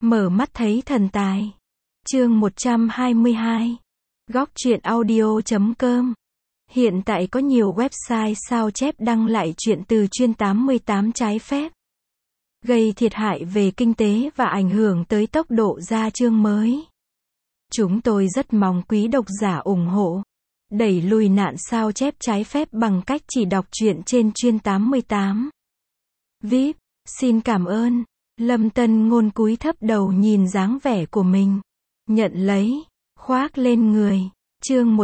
Mở mắt thấy thần tài. Chương 122. Góc truyện audio.com. Hiện tại có nhiều website sao chép đăng lại chuyện từ chuyên 88 trái phép, gây thiệt hại về kinh tế và ảnh hưởng tới tốc độ ra chương mới. Chúng tôi rất mong quý độc giả ủng hộ, đẩy lùi nạn sao chép trái phép bằng cách chỉ đọc truyện trên chuyên 88. VIP, xin cảm ơn. Lâm Tân Ngôn cúi thấp đầu nhìn dáng vẻ của mình. Nhận lấy, khoác lên người. Chương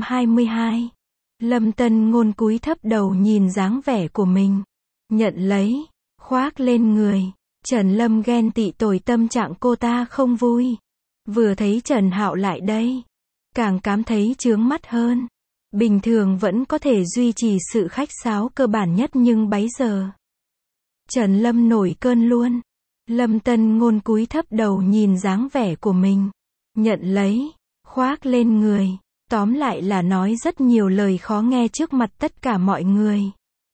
122. Lâm Tân Ngôn cúi thấp đầu nhìn dáng vẻ của mình. Nhận lấy, khoác lên người. Trần Lâm ghen tị tồi tâm trạng cô ta không vui. Vừa thấy Trần Hạo lại đây, càng cảm thấy chướng mắt hơn. Bình thường vẫn có thể duy trì sự khách sáo cơ bản nhất nhưng bấy giờ Trần Lâm nổi cơn luôn. Lâm Tân Ngôn cúi thấp đầu nhìn dáng vẻ của mình. Nhận lấy, khoác lên người. Tóm lại là nói rất nhiều lời khó nghe trước mặt tất cả mọi người.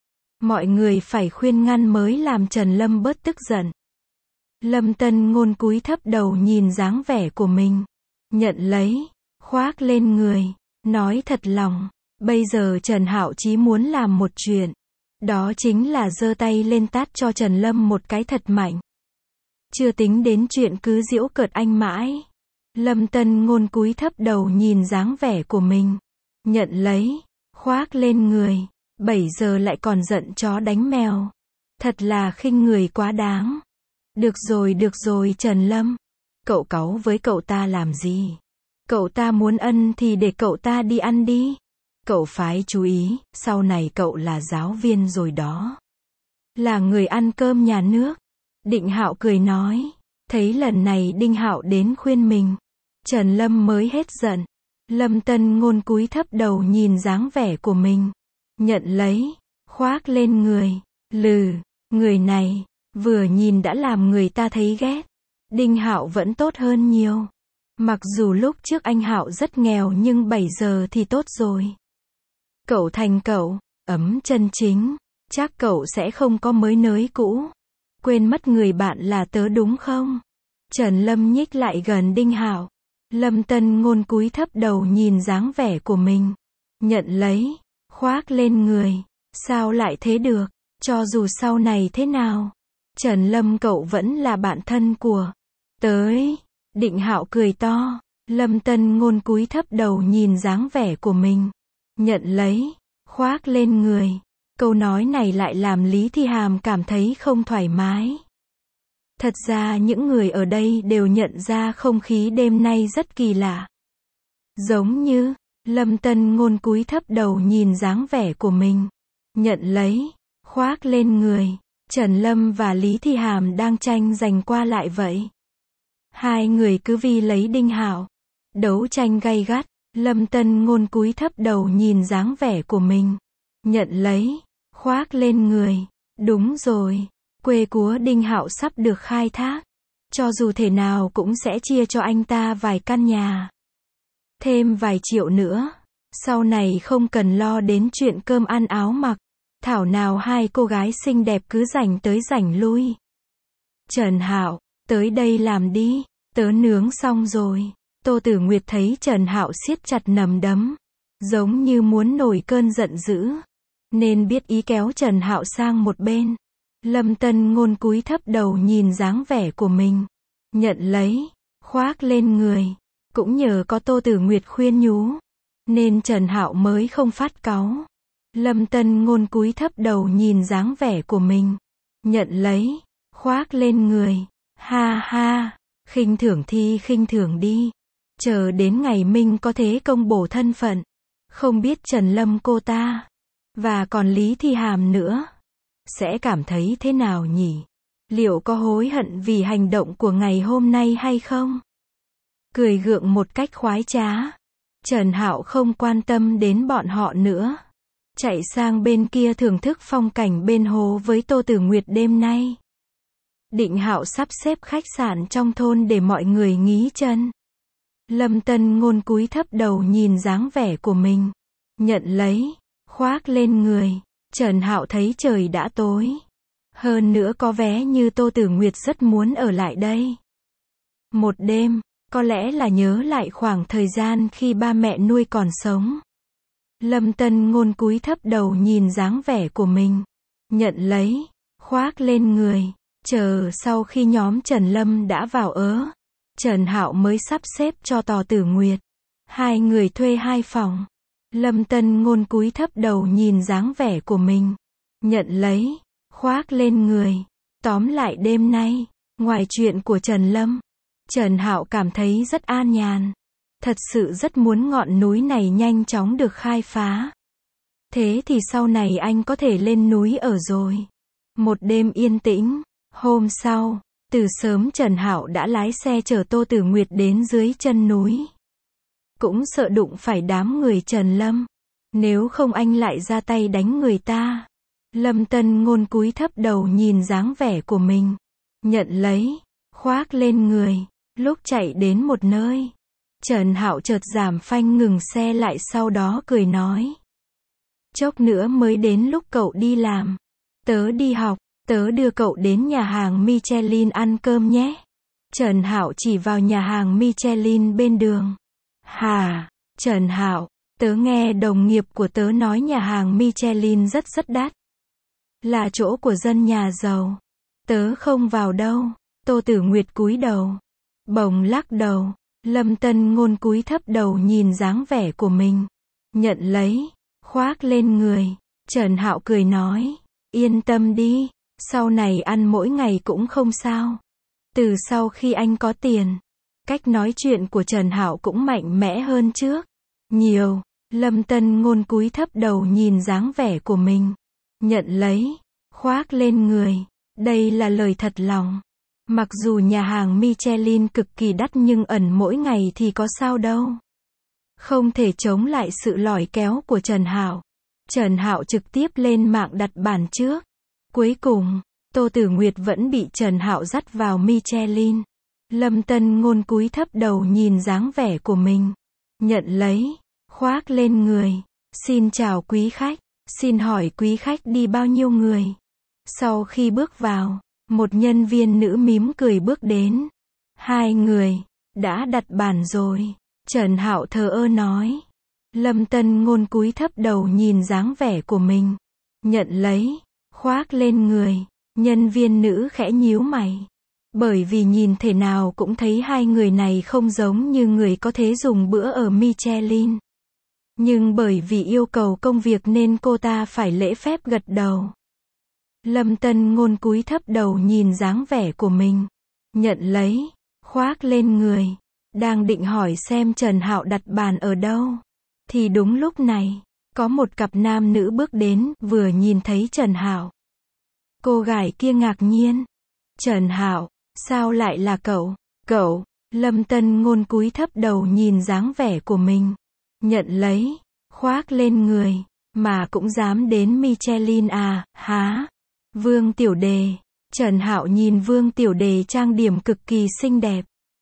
Mọi người phải khuyên ngăn mới làm Trần Lâm bớt tức giận. Lâm Tân Ngôn cúi thấp đầu nhìn dáng vẻ của mình. Nhận lấy, khoác lên người. Nói thật lòng, bây giờ Trần Hạo chỉ muốn làm một chuyện. Đó chính là giơ tay lên tát cho Trần Lâm một cái thật mạnh. Chưa tính đến chuyện cứ giễu cợt anh mãi. Lâm Tân Ngôn cúi thấp đầu nhìn dáng vẻ của mình. Nhận lấy, khoác lên người. 7 giờ lại còn giận chó đánh mèo. Thật là khinh người quá đáng. Được rồi Trần Lâm. Cậu cáu với cậu ta làm gì? Cậu ta muốn ăn thì để cậu ta đi ăn đi. Cậu phải chú ý, sau này cậu là giáo viên rồi đó. Là người ăn cơm nhà nước. Định Hạo cười nói. Thấy lần này Đinh Hạo đến khuyên mình, Trần Lâm mới hết giận. Lâm Tân Ngôn cúi thấp đầu nhìn dáng vẻ của mình. Nhận lấy, khoác lên người. Lừ, người này, vừa nhìn đã làm người ta thấy ghét. Đinh Hạo vẫn tốt hơn nhiều. Mặc dù lúc trước anh Hạo rất nghèo nhưng 7 giờ thì tốt rồi. Cậu thành cậu, ấm chân chính. Chắc cậu sẽ không có mới nới cũ. Quên mất người bạn là tớ đúng không? Trần Lâm nhích lại gần Đinh Hạo. Lâm Tân Ngôn cúi thấp đầu nhìn dáng vẻ của mình. Nhận lấy, khoác lên người. Sao lại thế được? Cho dù sau này thế nào, Trần Lâm cậu vẫn là bạn thân của tới. Định Hạo cười to. Lâm Tân Ngôn cúi thấp đầu nhìn dáng vẻ của mình. Nhận lấy, khoác lên người. Câu nói này lại làm Lý Thi Hàm cảm thấy không thoải mái. Thật ra những người ở đây đều nhận ra không khí đêm nay rất kỳ lạ. Giống như, Lâm Tân Ngôn cúi thấp đầu nhìn dáng vẻ của mình. Nhận lấy, khoác lên người. Trần Lâm và Lý Thi Hàm đang tranh giành qua lại vậy. Hai người cứ vì lấy Đinh Hạo. Đấu tranh gay gắt. Lâm Tân Ngôn cúi thấp đầu nhìn dáng vẻ của mình. Nhận lấy, khoác lên người. Đúng rồi, quê của Đinh Hạo sắp được khai thác. Cho dù thể nào cũng sẽ chia cho anh ta vài căn nhà. Thêm vài triệu nữa. Sau này không cần lo đến chuyện cơm ăn áo mặc. Thảo nào hai cô gái xinh đẹp cứ rảnh tới rảnh lui. Trần Hạo, tới đây làm đi. Tớ nướng xong rồi. Tô Tử Nguyệt thấy Trần Hạo siết chặt nắm đấm, giống như muốn nổi cơn giận dữ, nên biết ý kéo Trần Hạo sang một bên. Lâm Tân Ngôn cúi thấp đầu nhìn dáng vẻ của mình. Nhận lấy, khoác lên người. Cũng nhờ có Tô Tử Nguyệt khuyên nhủ, nên Trần Hạo mới không phát cáu. Lâm Tân Ngôn cúi thấp đầu nhìn dáng vẻ của mình. Nhận lấy, khoác lên người. Ha ha, khinh thường thì khinh thường đi. Chờ đến ngày Minh có thế công bổ thân phận. Không biết Trần Lâm cô ta, và còn Lý Thi Hàm nữa, sẽ cảm thấy thế nào nhỉ? Liệu có hối hận vì hành động của ngày hôm nay hay không? Cười gượng một cách khoái trá. Trần Hạo không quan tâm đến bọn họ nữa. Chạy sang bên kia thưởng thức phong cảnh bên hồ với Tô Tử Nguyệt đêm nay. Định Hạo sắp xếp khách sạn trong thôn để mọi người nghỉ chân. Lâm Tân Ngôn cúi thấp đầu nhìn dáng vẻ của mình. Nhận lấy, khoác lên người. Trần Hạo thấy trời đã tối. Hơn nữa có vẻ như Tô Tử Nguyệt rất muốn ở lại đây. Một đêm, có lẽ là nhớ lại khoảng thời gian khi ba mẹ nuôi còn sống. Lâm Tân Ngôn cúi thấp đầu nhìn dáng vẻ của mình. Nhận lấy, khoác lên người. Chờ sau khi nhóm Trần Lâm đã vào Trần Hạo mới sắp xếp cho Tò Tử Nguyệt. Hai người thuê 2 phòng. Lâm Tân Ngôn cúi thấp đầu nhìn dáng vẻ của mình. Nhận lấy, khoác lên người. Tóm lại đêm nay, ngoài chuyện của Trần Lâm, Trần Hạo cảm thấy rất an nhàn. Thật sự rất muốn ngọn núi này nhanh chóng được khai phá. Thế thì sau này anh có thể lên núi ở rồi. Một đêm yên tĩnh. Hôm sau, từ sớm Trần Hạo đã lái xe chở Tô Tử Nguyệt đến dưới chân núi. Cũng sợ đụng phải đám người Trần Lâm. Nếu không anh lại ra tay đánh người ta. Lâm Tân Ngôn cúi thấp đầu nhìn dáng vẻ của mình. Nhận lấy, khoác lên người. Lúc chạy đến một nơi, Trần Hạo chợt giảm phanh ngừng xe lại, sau đó cười nói. Chốc nữa mới đến lúc cậu đi làm. Tớ đi học, tớ đưa cậu đến nhà hàng Michelin ăn cơm nhé. Trần Hạo chỉ vào nhà hàng Michelin bên đường. Hả, Trần Hạo, tớ nghe đồng nghiệp của tớ nói nhà hàng Michelin rất đắt. Là chỗ của dân nhà giàu. Tớ không vào đâu. Tô Tử Nguyệt cúi đầu. Bỗng lắc đầu. Lâm Tân Ngôn cúi thấp đầu nhìn dáng vẻ của mình. Nhận lấy, khoác lên người. Trần Hạo cười nói. Yên tâm đi, sau này ăn mỗi ngày cũng không sao. Từ sau khi anh có tiền, cách nói chuyện của Trần Hạo cũng mạnh mẽ hơn trước nhiều. Lâm Tân Ngôn cúi thấp đầu nhìn dáng vẻ của mình. Nhận lấy, khoác lên người. Đây là lời thật lòng. Mặc dù nhà hàng Michelin cực kỳ đắt nhưng ẩn mỗi ngày thì có sao đâu. Không thể chống lại sự lòi kéo của Trần Hạo. Trần Hạo trực tiếp lên mạng đặt bàn trước. Cuối cùng, Tô Tử Nguyệt vẫn bị Trần Hạo dắt vào Michelin. Lâm Tân Ngôn cúi thấp đầu nhìn dáng vẻ của mình. Nhận lấy, khoác lên người. Xin chào quý khách. Xin hỏi quý khách đi bao nhiêu người? Sau khi bước vào, một nhân viên nữ mỉm cười bước đến. 2 người. Đã đặt bàn rồi. Trần Hạo thờ ơ nói. Lâm Tân Ngôn cúi thấp đầu nhìn dáng vẻ của mình. Nhận lấy, khoác lên người. Nhân viên nữ khẽ nhíu mày. Bởi vì nhìn thế nào cũng thấy 2 người này không giống như người có thể dùng bữa ở Michelin. Nhưng bởi vì yêu cầu công việc nên cô ta phải lễ phép gật đầu. Lâm Tân Ngôn cúi thấp đầu nhìn dáng vẻ của mình. Nhận lấy, khoác lên người. Đang định hỏi xem Trần Hạo đặt bàn ở đâu. Thì đúng lúc này, có một cặp nam nữ bước đến, vừa nhìn thấy Trần Hạo. Cô gái kia ngạc nhiên. Trần Hạo, sao lại là cậu? Cậu, Lâm Tân Ngôn cúi thấp đầu nhìn dáng vẻ của mình. Nhận lấy, khoác lên người. Mà cũng dám đến Michelin à, hả? Vương Tiểu Đề. Trần Hạo nhìn Vương Tiểu Đề trang điểm cực kỳ xinh đẹp.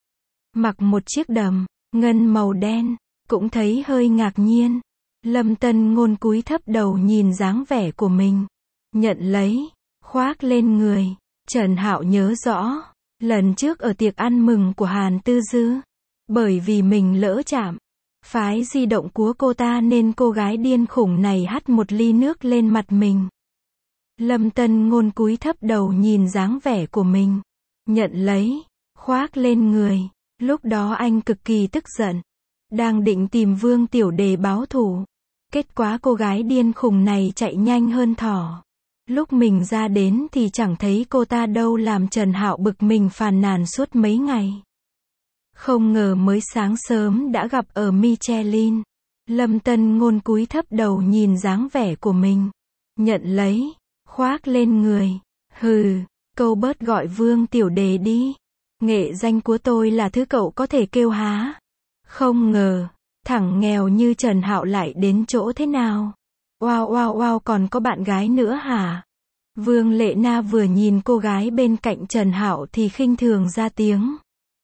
Mặc một chiếc đầm ngân màu đen, cũng thấy hơi ngạc nhiên. Lâm Tân Ngôn cúi thấp đầu nhìn dáng vẻ của mình. Nhận lấy, khoác lên người. Trần Hạo nhớ rõ, lần trước ở tiệc ăn mừng của Hàn Tư Dư, bởi vì mình lỡ chạm phái di động của cô ta nên cô gái điên khủng này hắt một ly nước lên mặt mình. Lâm Tân Ngôn cúi thấp đầu nhìn dáng vẻ của mình. Nhận lấy, khoác lên người. Lúc đó anh cực kỳ tức giận. Đang định tìm Vương Tiểu Đề báo thù. Kết quả cô gái điên khùng này chạy nhanh hơn thỏ. Lúc mình ra đến thì chẳng thấy cô ta đâu, làm Trần Hạo bực mình phàn nàn suốt mấy ngày. Không ngờ mới sáng sớm đã gặp ở Michelin. Lâm Tân Ngôn cúi thấp đầu nhìn dáng vẻ của mình. Nhận lấy, khoác lên người. Hừ, câu bớt gọi Vương Tiểu Đề đi. Nghệ danh của tôi là thứ cậu có thể kêu há. Không ngờ, thằng nghèo như Trần Hạo lại đến chỗ thế nào. Wow wow wow, còn có bạn gái nữa hả? Vương Lệ Na vừa nhìn cô gái bên cạnh Trần Hạo thì khinh thường ra tiếng.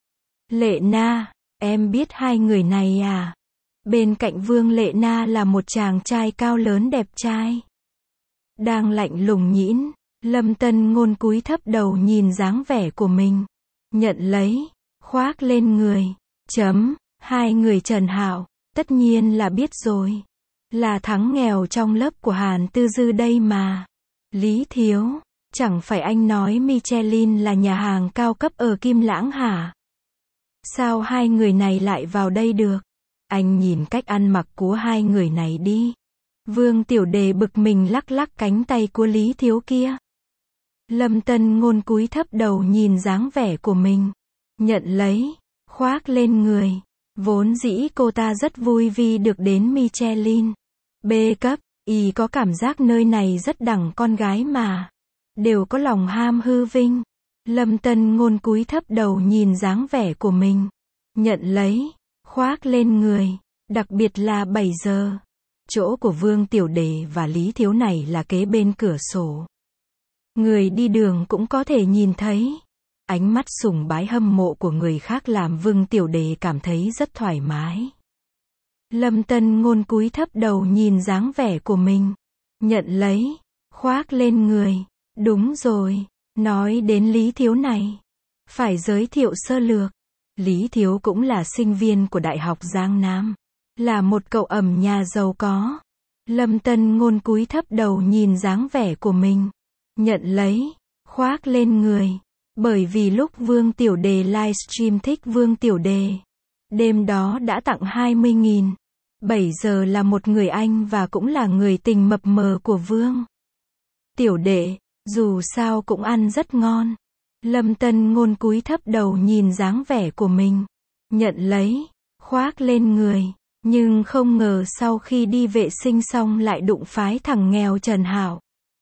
Lệ Na, em biết 2 người này à? Bên cạnh Vương Lệ Na là một chàng trai cao lớn đẹp trai. Đang lạnh lùng nhĩn, Lâm Tân Ngôn cúi thấp đầu nhìn dáng vẻ của mình. Nhận lấy, khoác lên người. Hai người Trần Hạo, tất nhiên là biết rồi. Là thắng nghèo trong lớp của Hàn Tư Dư đây mà. Lý Thiếu, chẳng phải anh nói Michelin là nhà hàng cao cấp ở Kim Lãng hả? Sao hai người này lại vào đây được? Anh nhìn cách ăn mặc của hai người này đi. Vương Tiểu Đề bực mình lắc lắc cánh tay của Lý Thiếu kia. Lâm Tân Ngôn cúi thấp đầu nhìn dáng vẻ của mình. Nhận lấy, khoác lên người. Vốn dĩ cô ta rất vui vì được đến Michelin. B cấp, y có cảm giác nơi này rất đẳng con gái mà. Đều có lòng ham hư vinh. Lâm Tân Ngôn cúi thấp đầu nhìn dáng vẻ của mình. Nhận lấy, khoác lên người. Đặc biệt là 7 giờ. Chỗ của Vương Tiểu Đề và Lý Thiếu này là kế bên cửa sổ. Người đi đường cũng có thể nhìn thấy. Ánh mắt sùng bái hâm mộ của người khác làm Vương Tiểu Đề cảm thấy rất thoải mái. Lâm Tân Ngôn cúi thấp đầu nhìn dáng vẻ của mình. Nhận lấy, khoác lên người. Đúng rồi, nói đến Lý Thiếu này. Phải giới thiệu sơ lược. Lý Thiếu cũng là sinh viên của Đại học Giang Nam. Là một cậu ẩm nhà giàu có. Lâm Tân Ngôn cúi thấp đầu nhìn dáng vẻ của mình. Nhận lấy, khoác lên người. Bởi vì lúc Vương Tiểu Đề livestream thích Vương Tiểu Đề. Đêm đó đã tặng 20.000. 7 giờ là một người anh và cũng là người tình mập mờ của Vương Tiểu Đề. Dù sao cũng ăn rất ngon. Lâm Tân Ngôn cúi thấp đầu nhìn dáng vẻ của mình. Nhận lấy, khoác lên người. Nhưng không ngờ sau khi đi vệ sinh xong lại đụng phái thằng nghèo Trần Hạo.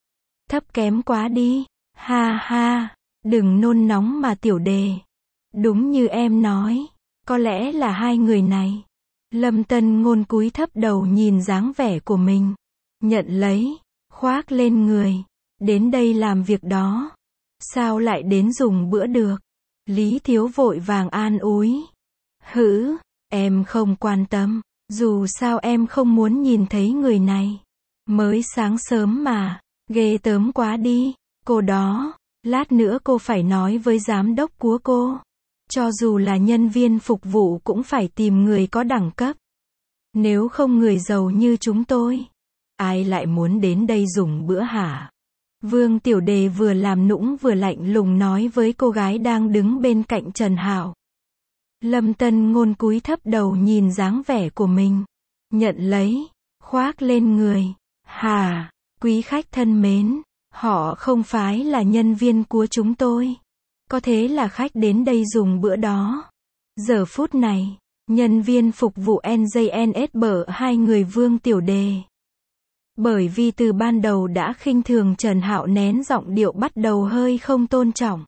Thấp kém quá đi. Ha ha, đừng nôn nóng mà Tiểu Đề. Đúng như em nói, có lẽ là hai người này. Lâm Tân Ngôn cúi thấp đầu nhìn dáng vẻ của mình. Nhận lấy, khoác lên người. Đến đây làm việc đó. Sao lại đến dùng bữa được? Lý Thiếu vội vàng an ủi. Hử, em không quan tâm. Dù sao em không muốn nhìn thấy người này. Mới sáng sớm mà. Ghê tởm quá đi. Cô đó, lát nữa cô phải nói với giám đốc của cô. Cho dù là nhân viên phục vụ cũng phải tìm người có đẳng cấp. Nếu không người giàu như chúng tôi, ai lại muốn đến đây dùng bữa hả? Vương Tiểu Đề vừa làm nũng vừa lạnh lùng nói với cô gái đang đứng bên cạnh Trần Hạo. Lâm Tân Ngôn cúi thấp đầu nhìn dáng vẻ của mình. Nhận lấy, khoác lên người. Hà, quý khách thân mến, họ không phải là nhân viên của chúng tôi. Có thế là khách đến đây dùng bữa đó. Giờ phút này, nhân viên phục vụ NJNS bở hai người Vương Tiểu Đề. Bởi vì từ ban đầu đã khinh thường Trần Hạo nén giọng điệu bắt đầu hơi không tôn trọng.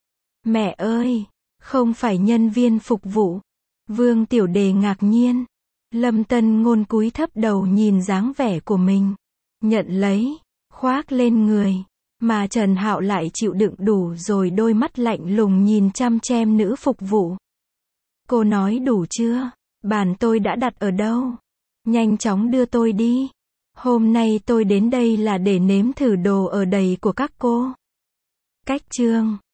Mẹ ơi, không phải nhân viên phục vụ. Vương Tiểu Đề ngạc nhiên. Lâm Tân Ngôn cúi thấp đầu nhìn dáng vẻ của mình. Nhận lấy, khoác lên người. Mà Trần Hạo lại chịu đựng đủ rồi đôi mắt lạnh lùng nhìn chăm chăm nữ phục vụ. Cô nói đủ chưa? Bàn tôi đã đặt ở đâu? Nhanh chóng đưa tôi đi. Hôm nay tôi đến đây là để nếm thử đồ ở đầy của các cô. Cách chương